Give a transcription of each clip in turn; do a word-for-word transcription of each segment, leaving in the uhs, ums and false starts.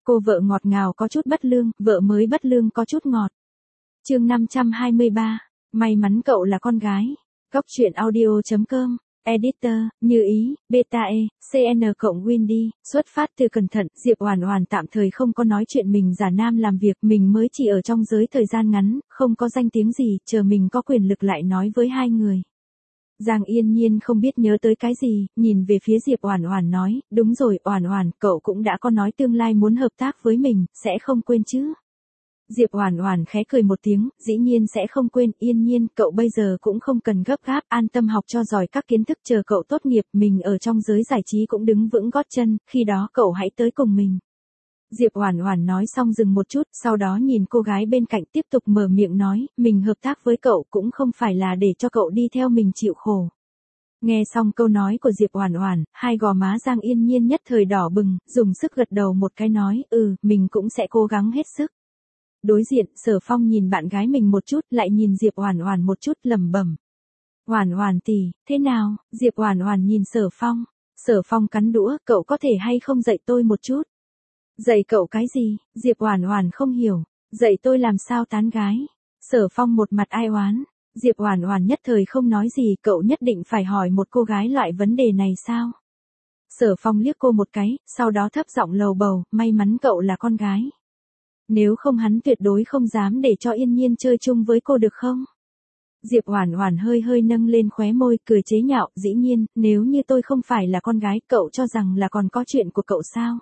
Cô vợ ngọt ngào có chút bất lương, vợ mới bất lương có chút ngọt. Chương năm trăm hai mươi ba, may mắn cậu là con gái. Góc truyện audio chấm com. Editor, Như Ý, Beta E, xê en cộng Windy, xuất phát từ cẩn thận, Diệp Oản Oản tạm thời không có nói chuyện mình giả nam làm việc, mình mới chỉ ở trong giới thời gian ngắn, không có danh tiếng gì, chờ mình có quyền lực lại nói với hai người. Giang Yên Nhiên không biết nhớ tới cái gì, nhìn về phía Diệp Oản Oản nói, đúng rồi, Oản Oản, cậu cũng đã có nói tương lai muốn hợp tác với mình, sẽ không quên chứ? Diệp Oản Oản khẽ cười một tiếng, dĩ nhiên sẽ không quên, Yên Nhiên, cậu bây giờ cũng không cần gấp gáp, an tâm học cho giỏi các kiến thức, chờ cậu tốt nghiệp, mình ở trong giới giải trí cũng đứng vững gót chân, khi đó cậu hãy tới cùng mình. Diệp Oản Oản nói xong dừng một chút, sau đó nhìn cô gái bên cạnh tiếp tục mở miệng nói, mình hợp tác với cậu cũng không phải là để cho cậu đi theo mình chịu khổ. Nghe xong câu nói của Diệp Oản Oản, hai gò má Giang Yên Nhiên nhất thời đỏ bừng, dùng sức gật đầu một cái nói, ừ, mình cũng sẽ cố gắng hết sức. Đối diện, Sở Phong nhìn bạn gái mình một chút, lại nhìn Diệp Oản Oản một chút, lẩm bẩm. Oản Oản tỷ, thế nào? Diệp Oản Oản nhìn Sở Phong. Sở Phong cắn đũa, cậu có thể hay không dạy tôi một chút? Dạy cậu cái gì? Diệp Oản Oản không hiểu. Dạy tôi làm sao tán gái? Sở Phong một mặt ai oán. Diệp Oản Oản nhất thời không nói gì, cậu nhất định phải hỏi một cô gái loại vấn đề này sao? Sở Phong liếc cô một cái, sau đó thấp giọng lầu bầu, may mắn cậu là con gái. Nếu không hắn tuyệt đối không dám để cho Yên Nhiên chơi chung với cô được không? Diệp Oản Oản hơi hơi nâng lên khóe môi, cười chế nhạo, dĩ nhiên, nếu như tôi không phải là con gái, cậu cho rằng là còn có chuyện của cậu sao?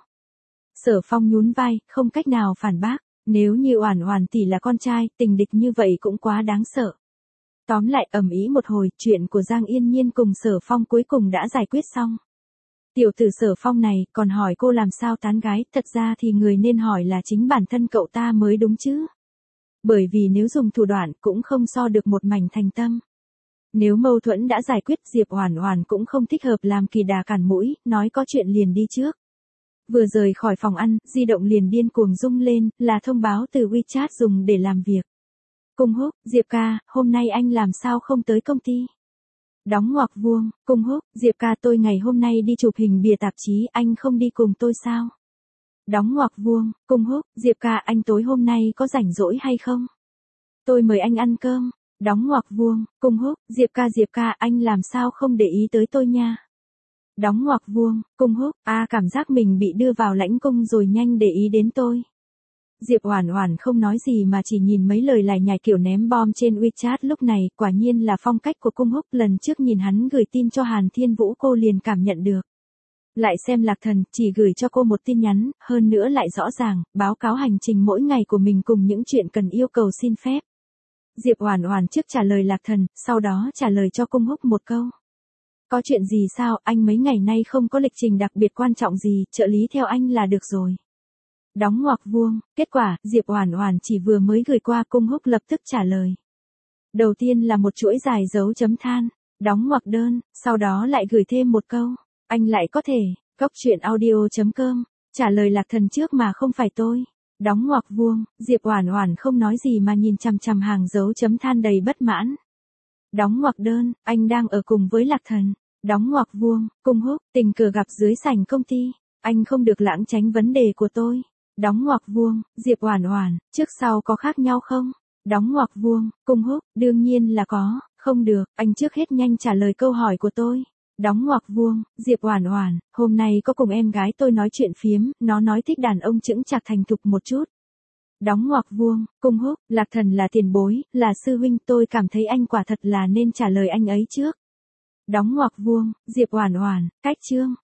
Sở Phong nhún vai, không cách nào phản bác, nếu như Oản Oản tỷ là con trai, tình địch như vậy cũng quá đáng sợ. Tóm lại ầm ĩ một hồi, chuyện của Giang Yên Nhiên cùng Sở Phong cuối cùng đã giải quyết xong. Tiểu tử Sở Phong này, còn hỏi cô làm sao tán gái, thật ra thì người nên hỏi là chính bản thân cậu ta mới đúng chứ. Bởi vì nếu dùng thủ đoạn cũng không so được một mảnh thành tâm. Nếu mâu thuẫn đã giải quyết, Diệp Oản Oản cũng không thích hợp làm kỳ đà cản mũi, nói có chuyện liền đi trước. Vừa rời khỏi phòng ăn, di động liền điên cuồng rung lên, là thông báo từ WeChat dùng để làm việc. Cung Húc, Diệp ca, hôm nay anh làm sao không tới công ty? Đóng ngoặc vuông, Cung Húc, Diệp ca tôi ngày hôm nay đi chụp hình bìa tạp chí, anh không đi cùng tôi sao? Đóng ngoặc vuông, Cung Húc, Diệp ca anh tối hôm nay có rảnh rỗi hay không? Tôi mời anh ăn cơm. Đóng ngoặc vuông, Cung Húc, Diệp ca Diệp ca anh làm sao không để ý tới tôi nha? Đóng ngoặc vuông, Cung Húc, a à, cảm giác mình bị đưa vào lãnh cung rồi, nhanh để ý đến tôi. Diệp Oản Oản không nói gì mà chỉ nhìn mấy lời lải nhải kiểu ném bom trên WeChat lúc này, quả nhiên là phong cách của Cung Húc, lần trước nhìn hắn gửi tin cho Hàn Thiên Vũ cô liền cảm nhận được. Lại xem Lạc Thần, chỉ gửi cho cô một tin nhắn, hơn nữa lại rõ ràng, báo cáo hành trình mỗi ngày của mình cùng những chuyện cần yêu cầu xin phép. Diệp Oản Oản trước trả lời Lạc Thần, sau đó trả lời cho Cung Húc một câu. Có chuyện gì sao, anh mấy ngày nay không có lịch trình đặc biệt quan trọng gì, trợ lý theo anh là được rồi. Đóng ngoặc vuông, kết quả, Diệp Oản Oản chỉ vừa mới gửi qua, Cung Húc lập tức trả lời. Đầu tiên là một chuỗi dài dấu chấm than, đóng ngoặc đơn, sau đó lại gửi thêm một câu, anh lại có thể, góc truyện audio chấm com, trả lời Lạc Thần trước mà không phải tôi. Đóng ngoặc vuông, Diệp Oản Oản không nói gì mà nhìn chằm chằm hàng dấu chấm than đầy bất mãn. Đóng ngoặc đơn, anh đang ở cùng với Lạc Thần. Đóng ngoặc vuông, Cung Húc, tình cờ gặp dưới sảnh công ty, anh không được lãng tránh vấn đề của tôi. Đóng ngoặc vuông, Diệp Oản Oản, trước sau có khác nhau không? Đóng ngoặc vuông, Cung Húc, đương nhiên là có, không được, anh trước hết nhanh trả lời câu hỏi của tôi. Đóng ngoặc vuông, Diệp Oản Oản, hôm nay có cùng em gái tôi nói chuyện phiếm, nó nói thích đàn ông chững chạc thành thục một chút. Đóng ngoặc vuông, Cung Húc, Lạc Thần là tiền bối, là sư huynh, tôi cảm thấy anh quả thật là nên trả lời anh ấy trước. Đóng ngoặc vuông, Diệp Oản Oản, cách chương.